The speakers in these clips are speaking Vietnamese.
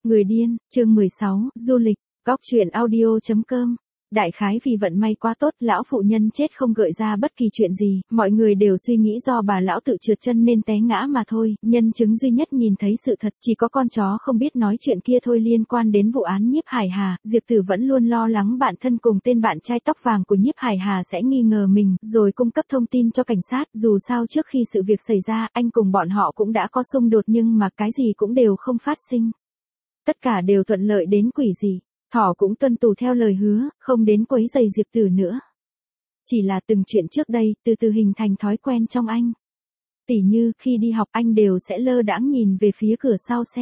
Người điên, chương 16, du lịch, góc truyện audio.com. Đại khái vì vận may quá tốt, lão phụ nhân chết không gợi ra bất kỳ chuyện gì, mọi người đều suy nghĩ do bà lão tự trượt chân nên té ngã mà thôi, nhân chứng duy nhất nhìn thấy sự thật chỉ có con chó không biết nói chuyện kia thôi. Liên quan đến vụ án Nhiếp Hải Hà, Diệp Tử vẫn luôn lo lắng bạn thân cùng tên bạn trai tóc vàng của Nhiếp Hải Hà sẽ nghi ngờ mình, rồi cung cấp thông tin cho cảnh sát, dù sao trước khi sự việc xảy ra, anh cùng bọn họ cũng đã có xung đột nhưng mà cái gì cũng đều không phát sinh. Tất cả đều thuận lợi đến quỷ dị. Thỏ cũng tuân thủ theo lời hứa, không đến quấy rầy Diệp Tử nữa. Chỉ là từng chuyện trước đây, từ từ hình thành thói quen trong anh. Tỉ như, khi đi học anh đều sẽ lơ đãng nhìn về phía cửa sau xe.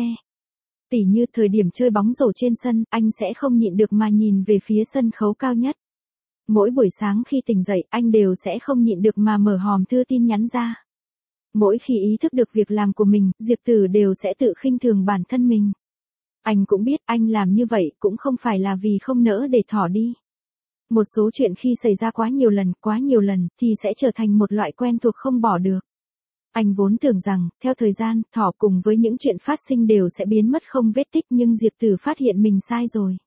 Tỉ như, thời điểm chơi bóng rổ trên sân, anh sẽ không nhịn được mà nhìn về phía sân khấu cao nhất. Mỗi buổi sáng khi tỉnh dậy, anh đều sẽ không nhịn được mà mở hòm thư tin nhắn ra. Mỗi khi ý thức được việc làm của mình, Diệp Tử đều sẽ tự khinh thường bản thân mình. Anh cũng biết anh làm như vậy cũng không phải là vì không nỡ để Thỏ đi. Một số chuyện khi xảy ra quá nhiều lần thì sẽ trở thành một loại quen thuộc không bỏ được. Anh vốn tưởng rằng, theo thời gian, Thỏ cùng với những chuyện phát sinh đều sẽ biến mất không vết tích nhưng Diệp Tử phát hiện mình sai rồi.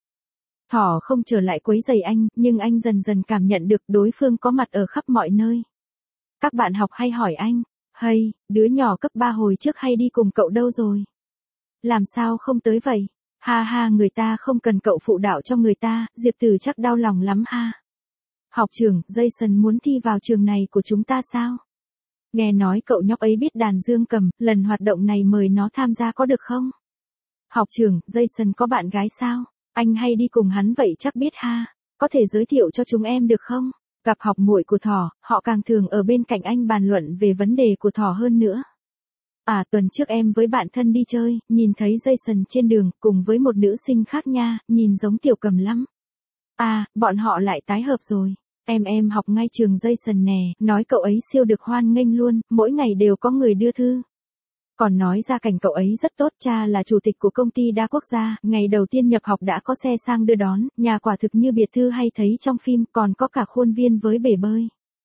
Thỏ không trở lại quấy rầy anh, nhưng anh dần dần cảm nhận được đối phương có mặt ở khắp mọi nơi. Các bạn học hay hỏi anh, "Hey, đứa nhỏ cấp 3 hồi trước hay đi cùng cậu đâu rồi? Làm sao không tới vậy? Ha ha, người ta không cần cậu phụ đạo cho người ta." Diệp Tử chắc đau lòng lắm ha. "Học trưởng, Jason muốn thi vào trường này của chúng ta sao? Nghe nói cậu nhóc ấy biết đàn dương cầm, lần hoạt động này mời nó tham gia có được không?" "Học trưởng, Jason có bạn gái sao? Anh hay đi cùng hắn vậy chắc biết ha. Có thể giới thiệu cho chúng em được không?" Gặp học muội của Thỏ, họ càng thường ở bên cạnh anh bàn luận về vấn đề của Thỏ hơn nữa. "À, tuần trước em với bạn thân đi chơi, nhìn thấy Jason trên đường, cùng với một nữ sinh khác nha, nhìn giống Tiểu Cầm lắm." "À, bọn họ lại tái hợp rồi. Em học ngay trường Jason nè, nói cậu ấy siêu được hoan nghênh luôn, mỗi ngày đều có người đưa thư. Còn nói gia cảnh cậu ấy rất tốt, cha là chủ tịch của công ty đa quốc gia, ngày đầu tiên nhập học đã có xe sang đưa đón, nhà quả thực như biệt thự hay thấy trong phim, còn có cả khuôn viên với bể bơi.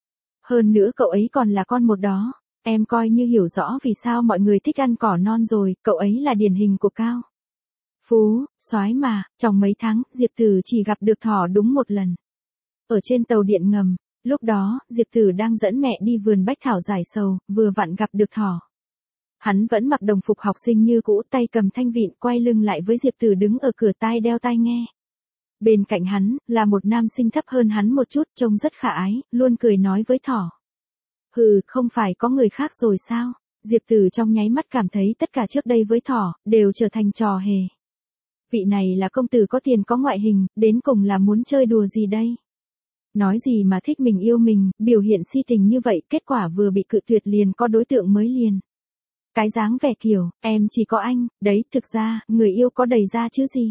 Hơn nữa cậu ấy còn là con một đó. Em coi như hiểu rõ vì sao mọi người thích ăn cỏ non rồi, cậu ấy là điển hình của cao phú, soái mà." Trong mấy tháng, Diệp Tử chỉ gặp được Thỏ đúng một lần. Ở trên tàu điện ngầm, lúc đó, Diệp Tử đang dẫn mẹ đi vườn bách thảo giải sầu, vừa vặn gặp được Thỏ. Hắn vẫn mặc đồng phục học sinh như cũ, tay cầm thanh vịn, quay lưng lại với Diệp Tử đứng ở cửa tai đeo tai nghe. Bên cạnh hắn, là một nam sinh thấp hơn hắn một chút, trông rất khả ái, luôn cười nói với Thỏ. "Hừ, không phải có người khác rồi sao?" Diệp Tử trong nháy mắt cảm thấy tất cả trước đây với Thỏ, đều trở thành trò hề. Vị này là công tử có tiền có ngoại hình, đến cùng là muốn chơi đùa gì đây? Nói gì mà thích mình yêu mình, biểu hiện si tình như vậy, kết quả vừa bị cự tuyệt liền có đối tượng mới liền. Cái dáng vẻ kiểu, em chỉ có anh, đấy, thực ra, người yêu có đầy ra chứ gì.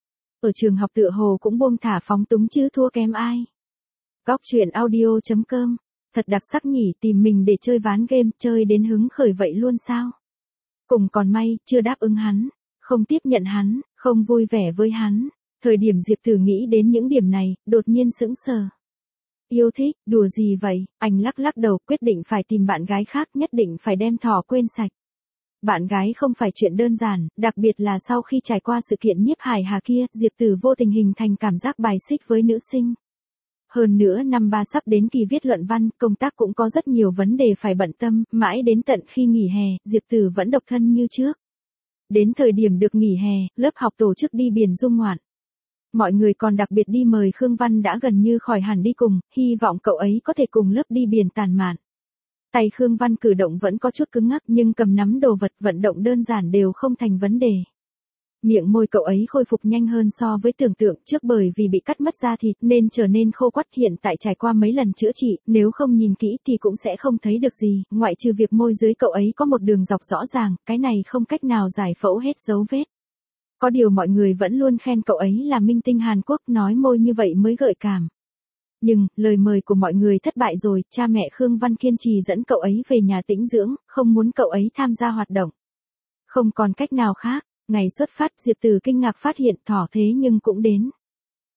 Ở trường học tựa hồ cũng buông thả phóng túng chứ thua kém ai. Góc truyện audio.com. Thật đặc sắc nhỉ, tìm mình để chơi ván game, chơi đến hứng khởi vậy luôn sao? Cùng còn may, chưa đáp ứng hắn, không tiếp nhận hắn, không vui vẻ với hắn. Thời điểm Diệp Tử nghĩ đến những điểm này, đột nhiên sững sờ. Yêu thích, đùa gì vậy? Anh lắc lắc đầu, quyết định phải tìm bạn gái khác, nhất định phải đem Thỏ quên sạch. Bạn gái không phải chuyện đơn giản, đặc biệt là sau khi trải qua sự kiện Nhiếp Hải Hà kia, Diệp Tử vô tình hình thành cảm giác bài xích với nữ sinh. Hơn nữa năm 3 sắp đến kỳ viết luận văn, công tác cũng có rất nhiều vấn đề phải bận tâm, mãi đến tận khi nghỉ hè, Diệp Tử vẫn độc thân như trước. Đến thời điểm được nghỉ hè, lớp học tổ chức đi biển du ngoạn. Mọi người còn đặc biệt đi mời Khương Văn đã gần như khỏi hẳn đi cùng, hy vọng cậu ấy có thể cùng lớp đi biển tản mạn. Tay Khương Văn cử động vẫn có chút cứng ngắc nhưng cầm nắm đồ vật vận động đơn giản đều không thành vấn đề. Miệng môi cậu ấy khôi phục nhanh hơn so với tưởng tượng trước, bởi vì bị cắt mất da thịt nên trở nên khô quắt, hiện tại trải qua mấy lần chữa trị, nếu không nhìn kỹ thì cũng sẽ không thấy được gì, ngoại trừ việc môi dưới cậu ấy có một đường dọc rõ ràng, cái này không cách nào giải phẫu hết dấu vết. Có điều mọi người vẫn luôn khen cậu ấy là minh tinh Hàn Quốc, nói môi như vậy mới gợi cảm. Nhưng, lời mời của mọi người thất bại rồi, cha mẹ Khương Văn kiên trì dẫn cậu ấy về nhà tĩnh dưỡng, không muốn cậu ấy tham gia hoạt động. Không còn cách nào khác, ngày xuất phát, Diệp Tử kinh ngạc phát hiện Thỏ thế nhưng cũng đến.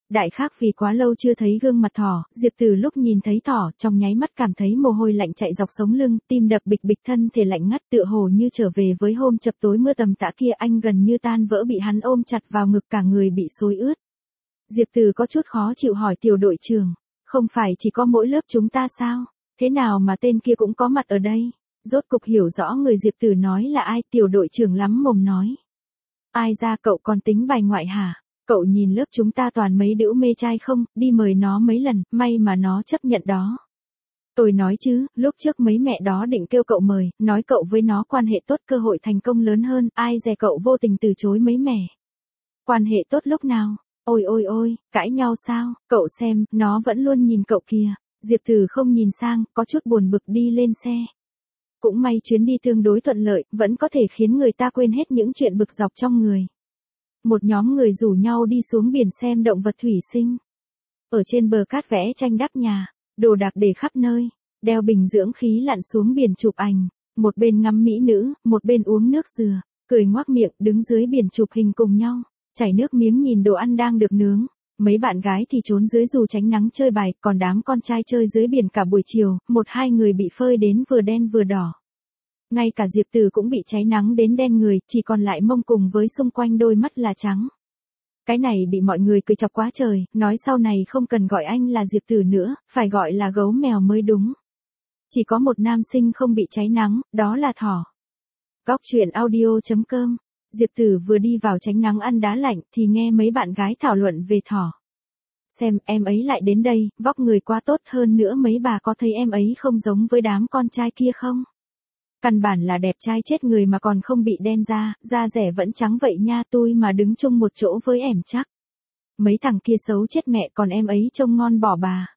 Đại khác vì quá lâu chưa thấy gương mặt Thỏ, Diệp Từ lúc nhìn thấy Thỏ, trong nháy mắt cảm thấy mồ hôi lạnh chạy dọc sống lưng, tim đập bịch bịch, thân thể lạnh ngắt, tựa hồ như trở về với hôm chập tối mưa tầm tã kia. Anh gần như tan vỡ bị hắn ôm chặt vào ngực, cả người bị xối ướt. Diệp Từ có chút khó chịu hỏi tiểu đội trưởng, không phải chỉ có mỗi lớp chúng ta sao? Thế nào mà tên kia cũng có mặt ở đây? Rốt cục hiểu rõ người Diệp Từ nói là ai, tiểu đội trưởng lắm mồm nói. Ai ra, cậu còn tính bài ngoại hả? Cậu nhìn lớp chúng ta toàn mấy đứa mê trai không, đi mời nó mấy lần, may mà nó chấp nhận đó. Tôi nói chứ, lúc trước mấy mẹ đó định kêu cậu mời, nói cậu với nó quan hệ tốt, cơ hội thành công lớn hơn, ai dè cậu vô tình từ chối mấy mẹ. Quan hệ tốt lúc nào? Ôi ôi ôi, cãi nhau sao? Cậu xem, nó vẫn luôn nhìn cậu kìa. Diệp Từ không nhìn sang, có chút buồn bực đi lên xe. Cũng may chuyến đi tương đối thuận lợi, vẫn có thể khiến người ta quên hết những chuyện bực dọc trong người. Một nhóm người rủ nhau đi xuống biển xem động vật thủy sinh. Ở trên bờ cát vẽ tranh đắp nhà, đồ đạc để khắp nơi, đeo bình dưỡng khí lặn xuống biển chụp ảnh, một bên ngắm mỹ nữ, một bên uống nước dừa, cười ngoác miệng đứng dưới biển chụp hình cùng nhau, chảy nước miếng nhìn đồ ăn đang được nướng. Mấy bạn gái thì trốn dưới dù tránh nắng chơi bài, còn đám con trai chơi dưới biển cả buổi chiều, một hai người bị phơi đến vừa đen vừa đỏ. Ngay cả Diệp Từ cũng bị cháy nắng đến đen người, chỉ còn lại mông cùng với xung quanh đôi mắt là trắng. Cái này bị mọi người cười chọc quá trời, nói sau này không cần gọi anh là Diệp Từ nữa, phải gọi là gấu mèo mới đúng. Chỉ có một nam sinh không bị cháy nắng, đó là Thỏ. Góc truyện audio.com. Diệp Từ vừa đi vào tránh nắng ăn đá lạnh thì nghe mấy bạn gái thảo luận về Thỏ. Xem, em ấy lại đến đây, vóc người quá tốt, hơn nữa mấy bà có thấy em ấy không giống với đám con trai kia không? Căn bản là đẹp trai chết người mà còn không bị đen da rẻ vẫn trắng vậy nha, tôi mà đứng chung một chỗ với em chắc. Mấy thằng kia xấu chết mẹ, còn em ấy trông ngon bỏ bà.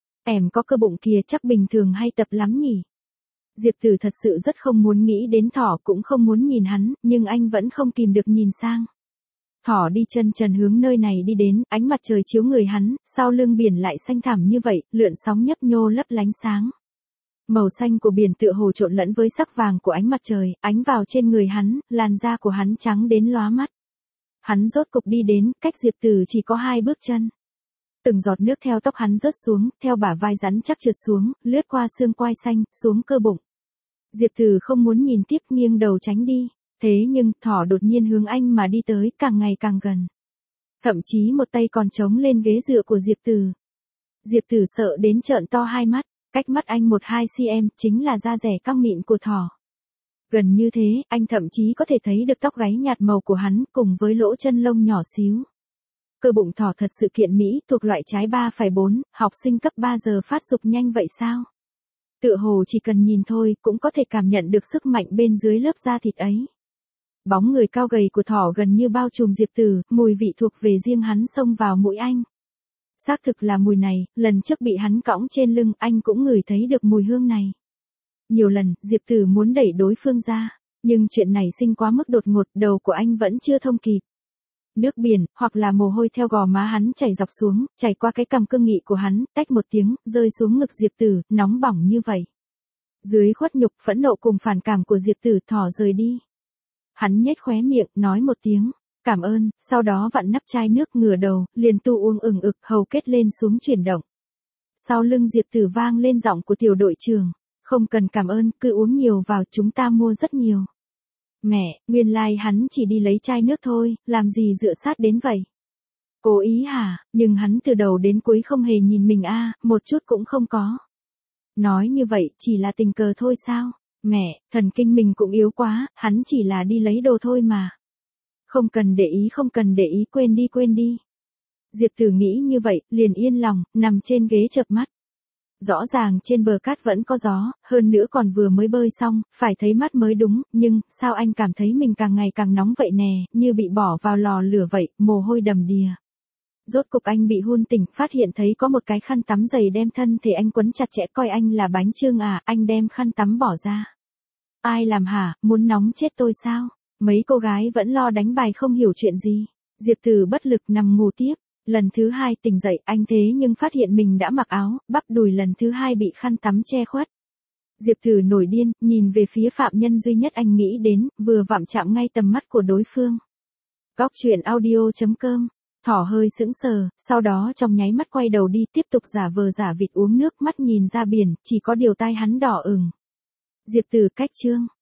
Em có cơ bụng kia chắc bình thường hay tập lắm nhỉ? Diệp Từ thật sự rất không muốn nghĩ đến Thỏ, cũng không muốn nhìn hắn, nhưng anh vẫn không kìm được nhìn sang. Thỏ đi chân trần hướng nơi này đi đến, ánh mặt trời chiếu người hắn, sau lưng biển lại xanh thẳm như vậy, lượn sóng nhấp nhô lấp lánh sáng. Màu xanh của biển tựa hồ trộn lẫn với sắc vàng của ánh mặt trời, ánh vào trên người hắn, làn da của hắn trắng đến lóa mắt. Hắn rốt cục đi đến, cách Diệp Từ chỉ có 2 bước chân. Từng giọt nước theo tóc hắn rớt xuống, theo bả vai rắn chắc trượt xuống, lướt qua xương quai xanh, xuống cơ bụng. Diệp Từ không muốn nhìn tiếp, nghiêng đầu tránh đi. Thế nhưng, Thỏ đột nhiên hướng anh mà đi tới, càng ngày càng gần. Thậm chí một tay còn chống lên ghế dựa của Diệp Từ. Diệp Từ sợ đến trợn to hai mắt, cách mắt anh 1-2 cm, chính là da rẻ căng mịn của Thỏ. Gần như thế, anh thậm chí có thể thấy được tóc gáy nhạt màu của hắn, cùng với lỗ chân lông nhỏ xíu. Cơ bụng Thỏ thật sự kiện mỹ, thuộc loại trái 3,4, học sinh cấp 3 giờ phát dục nhanh vậy sao? Tựa hồ chỉ cần nhìn thôi, cũng có thể cảm nhận được sức mạnh bên dưới lớp da thịt ấy. Bóng người cao gầy của Thỏ gần như bao trùm Diệp Từ, mùi vị thuộc về riêng hắn xông vào mũi anh. Xác thực là mùi này, lần trước bị hắn cõng trên lưng, anh cũng ngửi thấy được mùi hương này. Nhiều lần, Diệp Từ muốn đẩy đối phương ra, nhưng chuyện này sinh quá mức đột ngột, đầu của anh vẫn chưa thông kịp. Nước biển, hoặc là mồ hôi theo gò má hắn chảy dọc xuống, chảy qua cái cằm cương nghị của hắn, tách một tiếng, rơi xuống ngực Diệp Từ, nóng bỏng như vậy. Dưới khuất nhục, phẫn nộ cùng phản cảm của Diệp Từ, Thỏ rời đi. Hắn nhếch khóe miệng, nói một tiếng, cảm ơn, sau đó vặn nắp chai nước, ngửa đầu, liền tu uống ừng ực, hầu kết lên xuống chuyển động. Sau lưng Diệp Từ vang lên giọng của tiểu đội trưởng, không cần cảm ơn, cứ uống nhiều vào, chúng ta mua rất nhiều. Mẹ, nguyên lai hắn chỉ đi lấy chai nước thôi, làm gì dựa sát đến vậy? Cố ý hả? Nhưng hắn từ đầu đến cuối không hề nhìn mình một chút cũng không có. Nói như vậy, chỉ là tình cờ thôi sao? Mẹ, thần kinh mình cũng yếu quá, hắn chỉ là đi lấy đồ thôi mà. Không cần để ý, quên đi. Diệp Từ nghĩ như vậy, liền yên lòng, nằm trên ghế chợp mắt. Rõ ràng trên bờ cát vẫn có gió, hơn nữa còn vừa mới bơi xong, phải thấy mắt mới đúng, nhưng, sao anh cảm thấy mình càng ngày càng nóng vậy nè, như bị bỏ vào lò lửa vậy, mồ hôi đầm đìa. Rốt cục anh bị hun tỉnh, phát hiện thấy có một cái khăn tắm dày đem thân thể anh quấn chặt chẽ, coi anh là bánh chưng anh đem khăn tắm bỏ ra. Ai làm hả, muốn nóng chết tôi sao? Mấy cô gái vẫn lo đánh bài không hiểu chuyện gì. Diệp Từ bất lực nằm ngủ tiếp. Lần thứ 2 tỉnh dậy, anh thế nhưng phát hiện mình đã mặc áo, bắp đùi lần thứ 2 bị khăn tắm che khuất. Diệp Từ nổi điên, nhìn về phía phạm nhân duy nhất anh nghĩ đến, vừa vặn chạm ngay tầm mắt của đối phương. Góc truyện audio.com Thỏ hơi sững sờ, sau đó trong nháy mắt quay đầu đi tiếp tục giả vờ giả vịt uống nước mắt nhìn ra biển, chỉ có điều tai hắn đỏ ửng. Diệp Tử cách Trương.